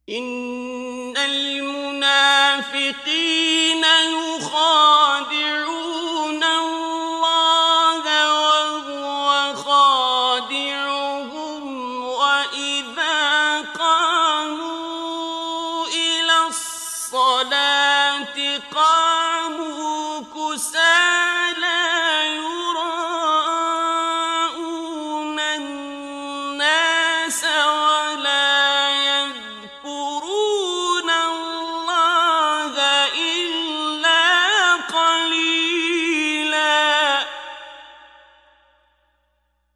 إن المنافقين يخادعون الله وهو خادعهم وإذا قاموا إلى الصلاة قاموا كسالى